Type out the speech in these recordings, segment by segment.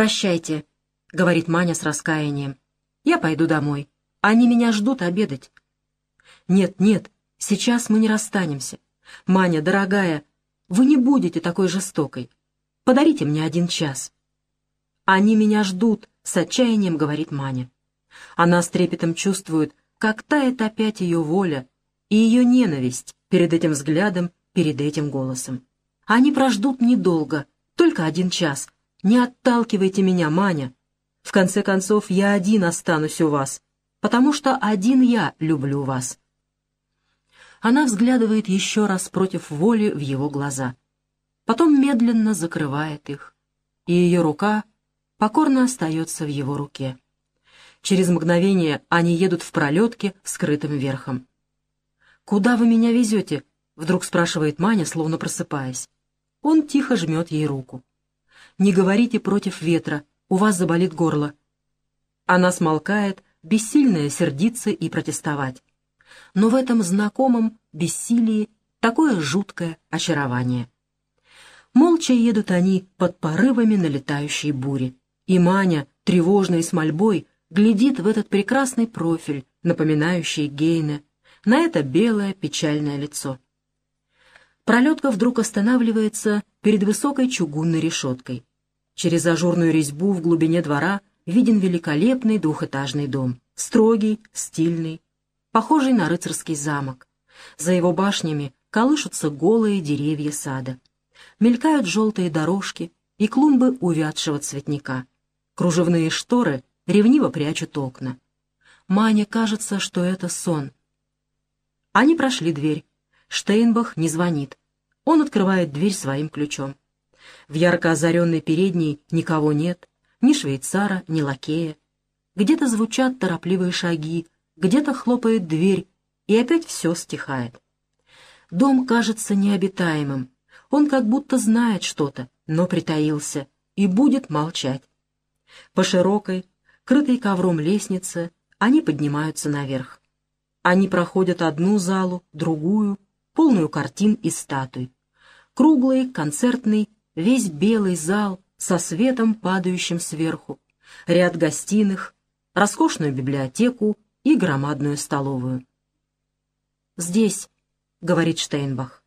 «Прощайте», — говорит Маня с раскаянием. «Я пойду домой. Они меня ждут обедать». «Нет, нет, сейчас мы не расстанемся. Маня, дорогая, вы не будете такой жестокой. Подарите мне 1 час». «Они меня ждут», — с отчаянием говорит Маня. Она с трепетом чувствует, как тает опять ее воля и ее ненависть перед этим взглядом, перед этим голосом. «Они прождут недолго, только 1 час. Не отталкивайте меня, Маня. В конце концов, я один останусь у вас, потому что один я люблю вас». Она взглядывает еще раз против воли в его глаза. Потом медленно закрывает их, и ее рука покорно остается в его руке. Через мгновение они едут в пролетке скрытым верхом. «Куда вы меня везете?» — вдруг спрашивает Маня, словно просыпаясь. Он тихо жмет ей руку. «Не говорите против ветра, у вас заболит горло». Она смолкает, бессильная сердиться и протестовать. Но в этом знакомом бессилии такое жуткое очарование. Молча едут они под порывами налетающей бури, и Маня, тревожной с мольбой, глядит в этот прекрасный профиль, напоминающий Гейне, на это белое печальное лицо. Пролетка вдруг останавливается перед высокой чугунной решеткой. Через ажурную резьбу в глубине двора виден великолепный 2-этажный дом, строгий, стильный, похожий на рыцарский замок. За его башнями колышутся голые деревья сада. Мелькают желтые дорожки и клумбы увядшего цветника. Кружевные шторы ревниво прячут окна. Мане кажется, что это сон. Они прошли дверь. Штейнбах не звонит. Он открывает дверь своим ключом. В ярко озаренной передней никого нет, ни швейцара, ни лакея. Где-то звучат торопливые шаги, где-то хлопает дверь, и опять все стихает. Дом кажется необитаемым. Он как будто знает что-то, но притаился и будет молчать. По широкой, крытой ковром лестнице они поднимаются наверх. Они проходят одну залу, другую, полную картин и статуй. Круглый, концертный, весь белый зал со светом, падающим сверху, ряд гостиных, роскошную библиотеку и громадную столовую. «Здесь», — говорит Штейнбах.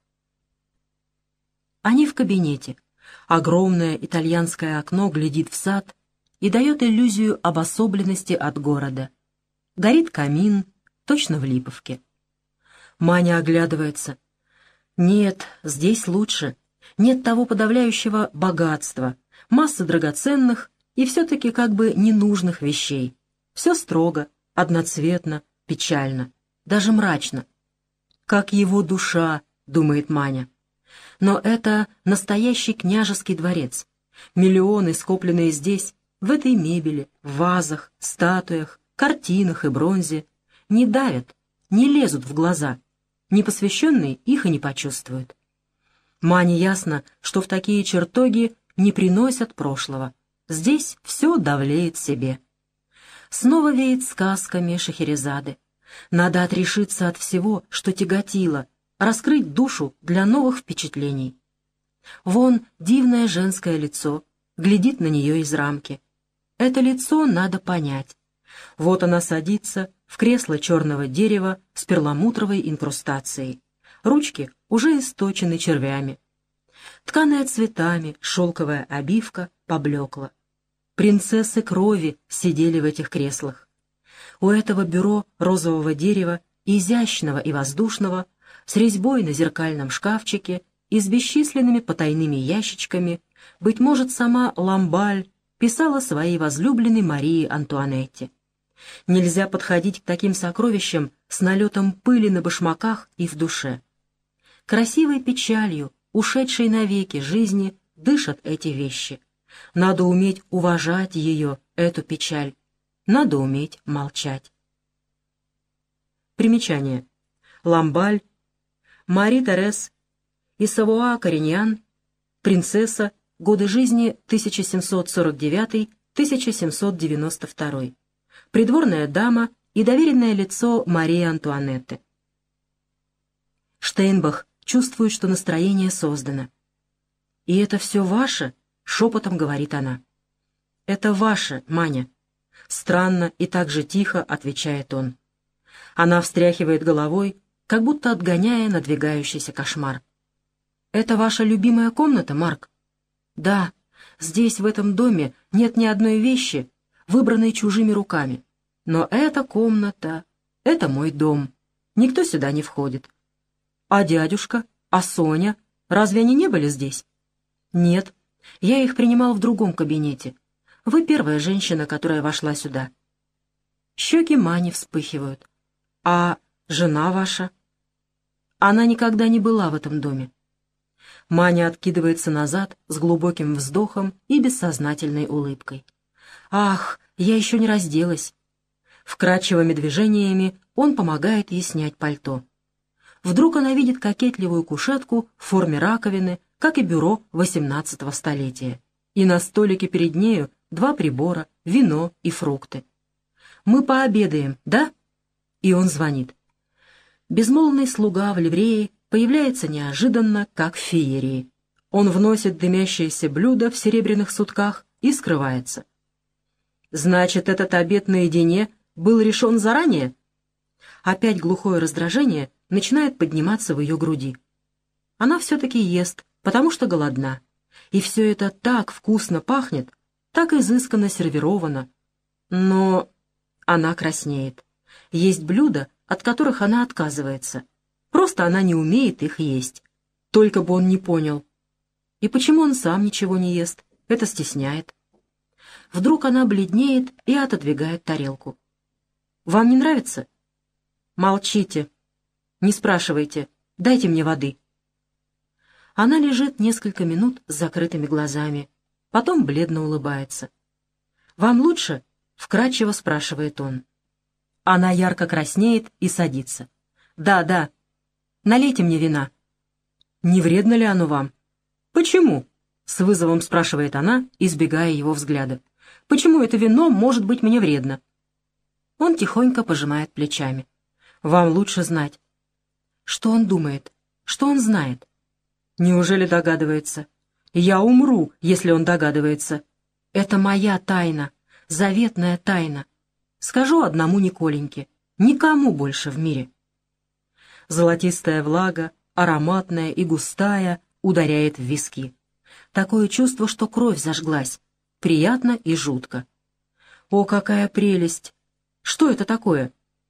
Они в кабинете. Огромное итальянское окно глядит в сад и дает иллюзию обособленности от города. Горит камин, точно в Липовке. Маня оглядывается. Нет, здесь лучше. Нет того подавляющего богатства, массы драгоценных и все-таки как бы ненужных вещей. Все строго, одноцветно, печально, даже мрачно. «Как его душа», — думает Маня. Но это настоящий княжеский дворец. Миллионы, скопленные здесь, в этой мебели, в вазах, статуях, картинах и бронзе, не давят, не лезут в глаза. Непосвященный их и не почувствует. Мане ясно, что в такие чертоги не приносят прошлого. Здесь все давлеет себе. Снова веет сказками Шахерезады. Надо отрешиться от всего, что тяготило, раскрыть душу для новых впечатлений. Вон дивное женское лицо, глядит на нее из рамки. Это лицо надо понять. Вот она садится в кресло черного дерева с перламутровой инкрустацией. Ручки уже источены червями. Тканая цветами, шелковая обивка поблекла. Принцессы крови сидели в этих креслах. У этого бюро розового дерева, изящного и воздушного, с резьбой на зеркальном шкафчике и с бесчисленными потайными ящичками, быть может, сама Ламбаль писала своей возлюбленной Марии Антуанетте. Нельзя подходить к таким сокровищам с налетом пыли на башмаках и в душе. Красивой печалью, ушедшей навеки жизни, дышат эти вещи. Надо уметь уважать ее, эту печаль. Надо уметь молчать. Примечание. Ламбаль, Мари-Терез и Савуа Кориньян, принцесса, годы жизни 1749-1792. Придворная дама и доверенное лицо Марии Антуанетты. Штейнбах чувствует, что настроение создано. «И это все ваше?» — шепотом говорит она. «Это ваше, Маня». Странно и так же тихо отвечает он. Она встряхивает головой, как будто отгоняя надвигающийся кошмар. «Это ваша любимая комната, Марк?» «Да, здесь, в этом доме, нет ни одной вещи, выбранной чужими руками. Но эта комната — это мой дом. Никто сюда не входит». «А дядюшка? А Соня? Разве они не были здесь?» «Нет, я их принимал в другом кабинете. Вы первая женщина, которая вошла сюда». Щеки Мани вспыхивают. «А жена ваша?» «Она никогда не была в этом доме». Маня откидывается назад с глубоким вздохом и бессознательной улыбкой. «Ах, я еще не разделась». Вкрадчивыми движениями он помогает ей снять пальто. Вдруг она видит кокетливую кушетку в форме раковины, как и бюро XVIII столетия. И на столике перед нею 2 прибора, вино и фрукты. «Мы пообедаем, да?» И он звонит. Безмолвный слуга в ливрее появляется неожиданно, как в феерии. Он вносит дымящееся блюдо в серебряных сутках и скрывается. «Значит, этот обед наедине был решен заранее?» Опять глухое раздражение начинает подниматься в ее груди. Она все-таки ест, потому что голодна. И все это так вкусно пахнет, так изысканно сервировано. Но она краснеет. Есть блюда, от которых она отказывается. Просто она не умеет их есть. Только бы он не понял. И почему он сам ничего не ест? Это стесняет. Вдруг она бледнеет и отодвигает тарелку. «Вам не нравится?» «Молчите. Не спрашивайте. Дайте мне воды». Она лежит несколько минут с закрытыми глазами, потом бледно улыбается. «Вам лучше?» — вкрадчиво спрашивает он. Она ярко краснеет и садится. «Да, да. Налейте мне вина». «Не вредно ли оно вам?» «Почему?» — с вызовом спрашивает она, избегая его взгляда. «Почему это вино может быть мне вредно?» Он тихонько пожимает плечами. «Вам лучше знать». Что он думает? Что он знает? Неужели догадывается? Я умру, если он догадывается. Это моя тайна, заветная тайна. Скажу одному Николеньке, никому больше в мире. Золотистая влага, ароматная и густая, ударяет в виски. Такое чувство, что кровь зажглась. Приятно и жутко. О, какая прелесть! Что это такое?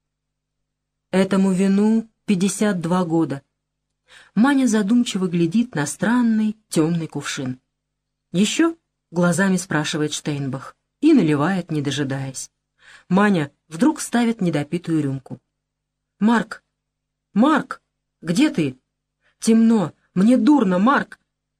Этому вину 52 года. Маня задумчиво глядит на странный темный кувшин. «Еще?» — глазами спрашивает Штейнбах и наливает, не дожидаясь. Маня вдруг ставит недопитую рюмку. «Марк! Марк! Где ты? Темно! Мне дурно, Марк!»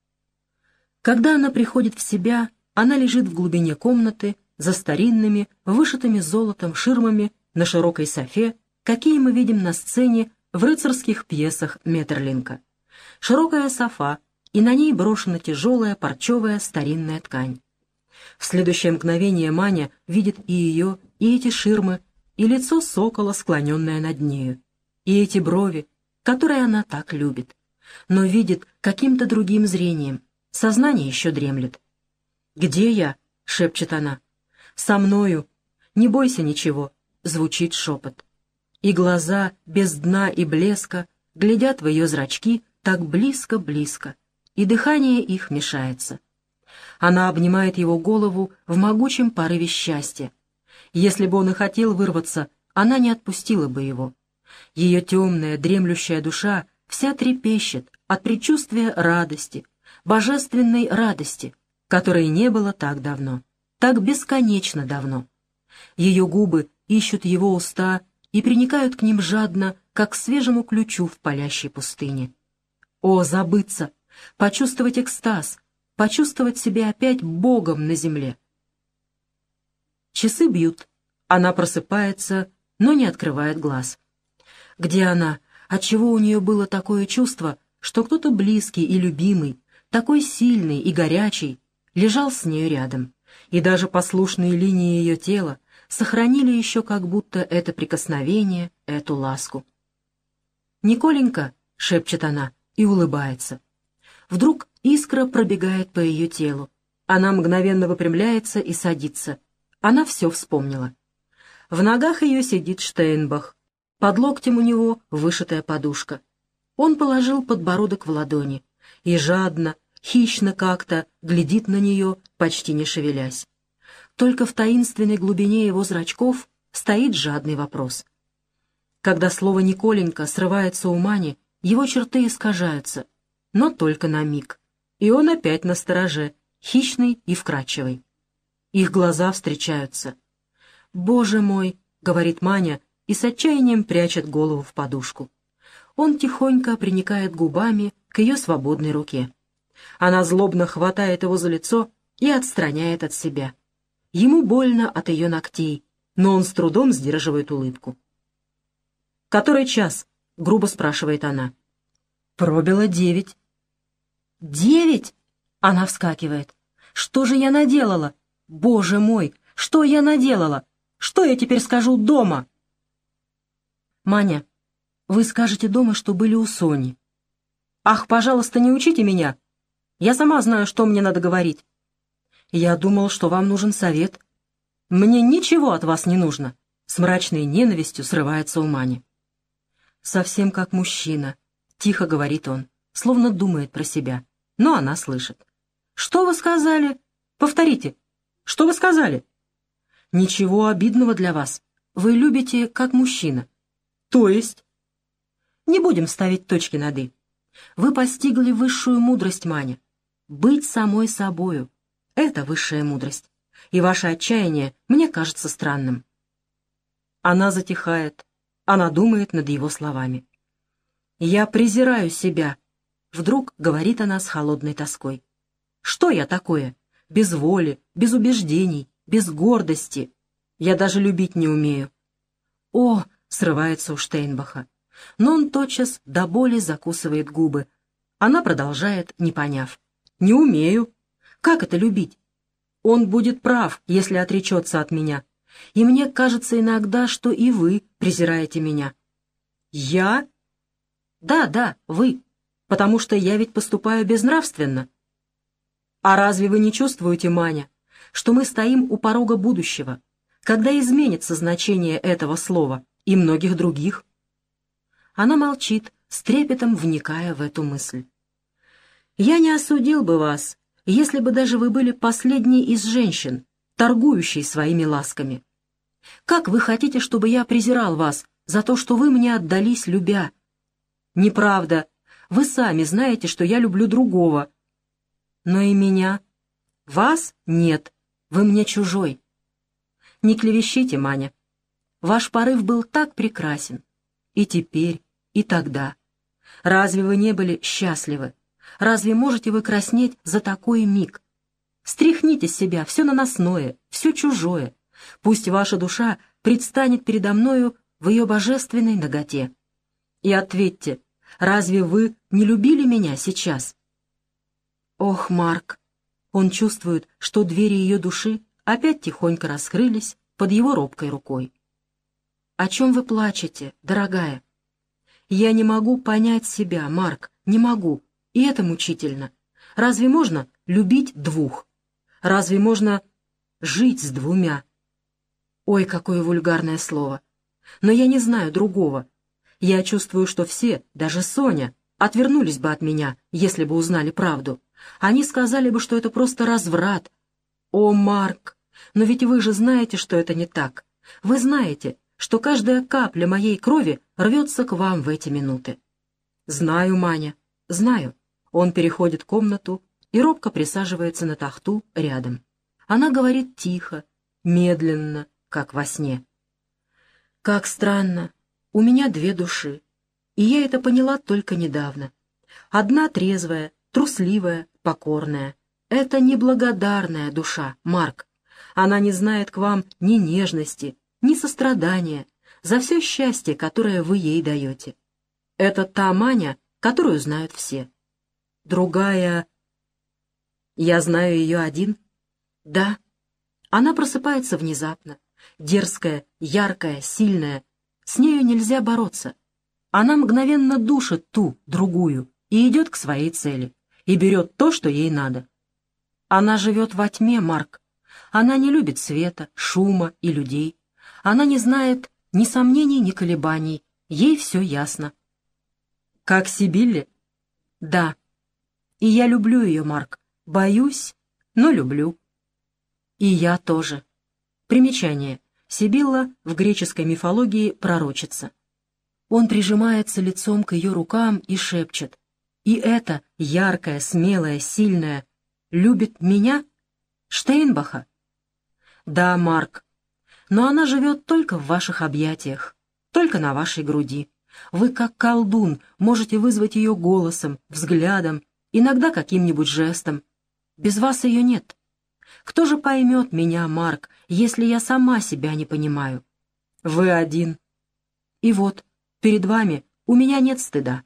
Когда она приходит в себя, она лежит в глубине комнаты за старинными, вышитыми золотом ширмами на широкой софе, какие мы видим на сцене в рыцарских пьесах Метерлинка. Широкая софа, и на ней брошена тяжелая парчевая старинная ткань. В следующее мгновение Маня видит и ее, и эти ширмы, и лицо сокола, склоненное над нею, и эти брови, которые она так любит, но видит каким-то другим зрением, сознание еще дремлет. «Где я?» — шепчет она. «Со мною. Не бойся ничего», — звучит шепот. И глаза без дна и блеска глядят в ее зрачки так близко-близко, и дыхание их мешается. Она обнимает его голову в могучем порыве счастья. Если бы он и хотел вырваться, она не отпустила бы его. Ее темная, дремлющая душа вся трепещет от предчувствия радости, божественной радости, которой не было так давно, так бесконечно давно. Ее губы ищут его уста и приникают к ним жадно, как к свежему ключу в палящей пустыне. О, забыться, почувствовать экстаз, почувствовать себя опять Богом на земле. Часы бьют. Она просыпается, но не открывает глаз. Где она? Отчего у нее было такое чувство, что кто-то близкий и любимый, такой сильный и горячий, лежал с нею рядом, и даже послушные линии ее тела сохранили еще как будто это прикосновение, эту ласку. «Николенька», — шепчет она и улыбается. Вдруг искра пробегает по ее телу. Она мгновенно выпрямляется и садится. Она все вспомнила. В ногах ее сидит Штейнбах. Под локтем у него вышитая подушка. Он положил подбородок в ладони и жадно, хищно как-то глядит на нее, почти не шевелясь. Только в таинственной глубине его зрачков стоит жадный вопрос. Когда слово «Николенька» срывается у Мани, его черты искажаются, но только на миг. И он опять настороже, хищный и вкрадчивый. Их глаза встречаются. «Боже мой!» — говорит Маня и с отчаянием прячет голову в подушку. Он тихонько приникает губами к ее свободной руке. Она злобно хватает его за лицо и отстраняет от себя. Ему больно от ее ногтей, но он с трудом сдерживает улыбку. «Который час?» — грубо спрашивает она. «Пробило 9». «9?» — она вскакивает. «Что же я наделала? Боже мой, что я наделала? Что я теперь скажу дома?» «Маня, вы скажете дома, что были у Сони». «Ах, пожалуйста, не учите меня. Я сама знаю, что мне надо говорить». «Я думал, что вам нужен совет». «Мне ничего от вас не нужно», — с мрачной ненавистью срывается у Мани. «Совсем как мужчина», — тихо говорит он, словно думает про себя, но она слышит. «Что вы сказали? Повторите. Что вы сказали?» «Ничего обидного для вас. Вы любите как мужчина». «То есть?» «Не будем ставить точки над «и». Вы постигли высшую мудрость, Маня. Быть самой собою — это высшая мудрость. И ваше отчаяние мне кажется странным». Она затихает. Она думает над его словами. «Я презираю себя», — вдруг говорит она с холодной тоской. «Что я такое? Без воли, без убеждений, без гордости. Я даже любить не умею». «О!» — срывается у Штейнбаха. Но он тотчас до боли закусывает губы. Она продолжает, не поняв. «Не умею. Как это любить? Он будет прав, если отречется от меня. И мне кажется иногда, что и вы презираете меня». «Я?» «Да, вы. Потому что я ведь поступаю безнравственно». «А разве вы не чувствуете, Маня, что мы стоим у порога будущего, когда изменится значение этого слова и многих других?» Она молчит, с трепетом вникая в эту мысль. «Я не осудил бы вас, если бы даже вы были последней из женщин, торгующей своими ласками. Как вы хотите, чтобы я презирал вас за то, что вы мне отдались, любя? Неправда. Вы сами знаете, что я люблю другого. Но и меня. Вас нет. Вы мне чужой. Не клевещите, Маня. Ваш порыв был так прекрасен. И теперь, и тогда. Разве вы не были счастливы? Разве можете вы краснеть за такой миг? Стряхните с себя все наносное, все чужое. Пусть ваша душа предстанет передо мною в ее божественной наготе. И ответьте, разве вы не любили меня сейчас?» Ох, Марк! Он чувствует, что двери ее души опять тихонько раскрылись под его робкой рукой. «О чем вы плачете, дорогая?» «Я не могу понять себя, Марк, не могу, и это мучительно. Разве можно любить двух? Разве можно жить с двумя?» Ой, какое вульгарное слово! Но я не знаю другого. Я чувствую, что все, даже Соня, отвернулись бы от меня, если бы узнали правду. Они сказали бы, что это просто разврат. О, Марк, но ведь вы же знаете, что это не так. Вы знаете, что каждая капля моей крови рвется к вам в эти минуты. Знаю, Маня, знаю. Он переходит комнату и робко присаживается на тахту рядом. Она говорит тихо, медленно, как во сне. «Как странно, у меня две души, и я это поняла только недавно. Одна трезвая, трусливая, покорная. Это неблагодарная душа, Марк. Она не знает к вам ни нежности, ни сострадания за все счастье, которое вы ей даете. Это та Маня, которую знают все. Другая... Я знаю ее один. Да, она просыпается внезапно. Дерзкая, яркая, сильная. С нею нельзя бороться. Она мгновенно душит ту, другую, и идет к своей цели, и берет то, что ей надо. Она живет во тьме, Марк. Она не любит света, шума и людей. Она не знает ни сомнений, ни колебаний. Ей все ясно. Как Сибилле? Да. И я люблю ее, Марк. Боюсь, но люблю. И я тоже. Примечание. Сибилла в греческой мифологии пророчица. Он прижимается лицом к ее рукам и шепчет. И эта яркая, смелая, сильная любит меня? Штейнбаха? Да, Марк. Но она живет только в ваших объятиях, только на вашей груди. Вы, как колдун, можете вызвать ее голосом, взглядом, иногда каким-нибудь жестом. Без вас ее нет. Кто же поймет меня, Марк, если я сама себя не понимаю? Вы один. И вот, перед вами у меня нет стыда.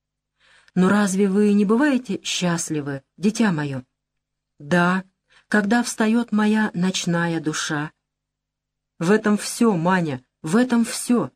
Но разве вы не бываете счастливы, дитя мое? Да, когда встает моя ночная душа. В этом все, Маня, в этом все.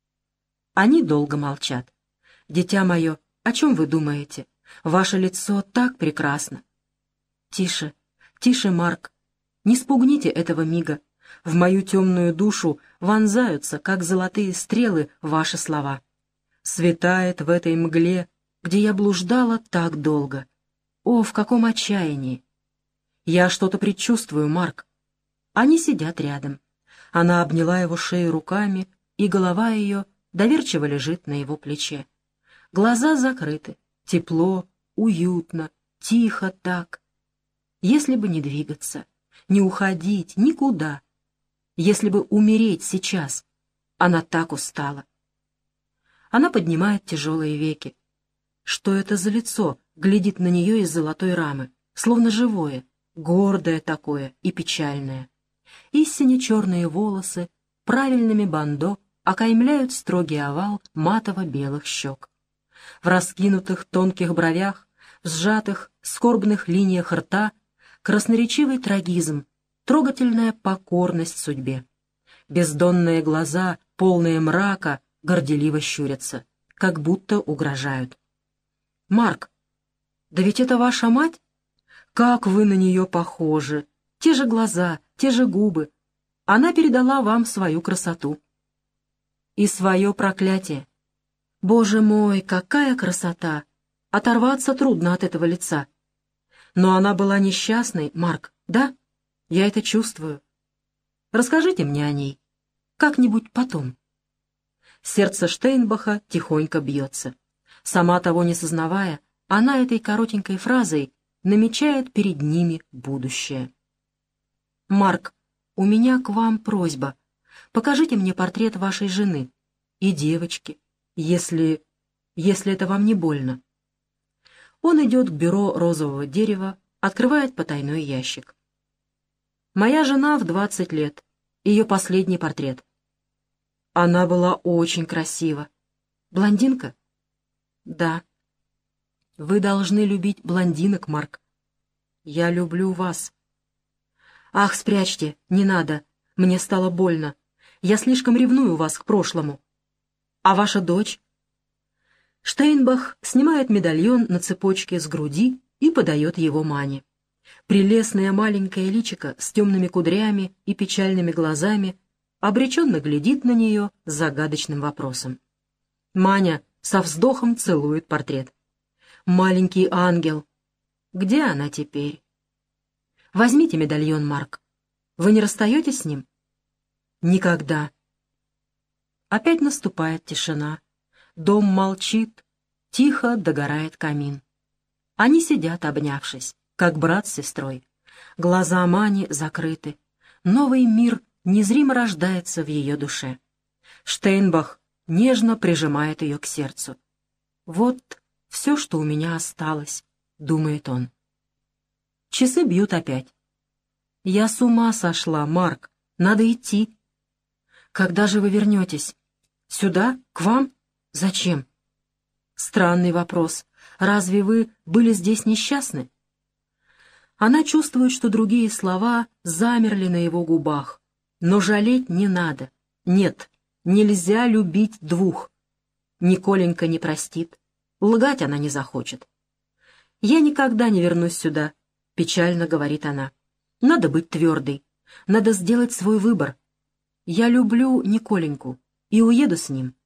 Они долго молчат. Дитя мое, о чем вы думаете? Ваше лицо так прекрасно. Тише, тише, Марк. Не спугните этого мига. В мою темную душу вонзаются, как золотые стрелы, ваши слова. Светает в этой мгле, где я блуждала так долго. О, в каком отчаянии! Я что-то предчувствую, Марк. Они сидят рядом. Она обняла его шею руками, и голова ее доверчиво лежит на его плече. Глаза закрыты, тепло, уютно, тихо так. Если бы не двигаться, не уходить никуда, если бы умереть сейчас, она так устала. Она поднимает тяжелые веки. Что это за лицо глядит на нее из золотой рамы, словно живое, гордое такое и печальное. И сине-черные волосы правильными бандо окаймляют строгий овал матово-белых щек. В раскинутых тонких бровях, в сжатых скорбных линиях рта красноречивый трагизм, трогательная покорность судьбе. Бездонные глаза, полные мрака, горделиво щурятся, как будто угрожают. «Марк, да ведь это ваша мать? Как вы на нее похожи! Те же глаза, те же губы. Она передала вам свою красоту. И свое проклятие. Боже мой, какая красота! Оторваться трудно от этого лица. Но она была несчастной, Марк, да? Я это чувствую. Расскажите мне о ней. Как-нибудь потом». Сердце Штейнбаха тихонько бьется. Сама того не сознавая, она этой коротенькой фразой намечает перед ними будущее. «Марк, у меня к вам просьба. Покажите мне портрет вашей жены и девочки, если это вам не больно». Он идет к бюро розового дерева, открывает потайной ящик. «Моя жена в 20 лет. Ее последний портрет. Она была очень красива. Блондинка? Да. Вы должны любить блондинок, Марк. Я люблю вас. Ах, спрячьте, не надо. Мне стало больно. Я слишком ревную вас к прошлому. А ваша дочь? Штейнбах снимает медальон на цепочке с груди и подает его Мане. Прелестное маленькое личико с темными кудрями и печальными глазами обреченно глядит на нее с загадочным вопросом. Маня со вздохом целует портрет. Маленький ангел. Где она теперь? Возьмите медальон, Марк. Вы не расстаетесь с ним? Никогда. Опять наступает тишина. Дом молчит, тихо догорает камин. Они сидят, обнявшись, как брат с сестрой. Глаза Мани закрыты. Новый мир незримо рождается в ее душе. Штейнбах нежно прижимает ее к сердцу. «Вот все, что у меня осталось», — думает он. Часы бьют опять. «Я с ума сошла, Марк. Надо идти». «Когда же вы вернетесь? Сюда? К вам? Зачем?» «Странный вопрос. Разве вы были здесь несчастны?» Она чувствует, что другие слова замерли на его губах. Но жалеть не надо. Нет, нельзя любить двух. Николенька не простит. Лгать она не захочет. «Я никогда не вернусь сюда. печально говорит она. «Надо быть твердой. Надо сделать свой выбор. Я люблю Николеньку и уеду с ним.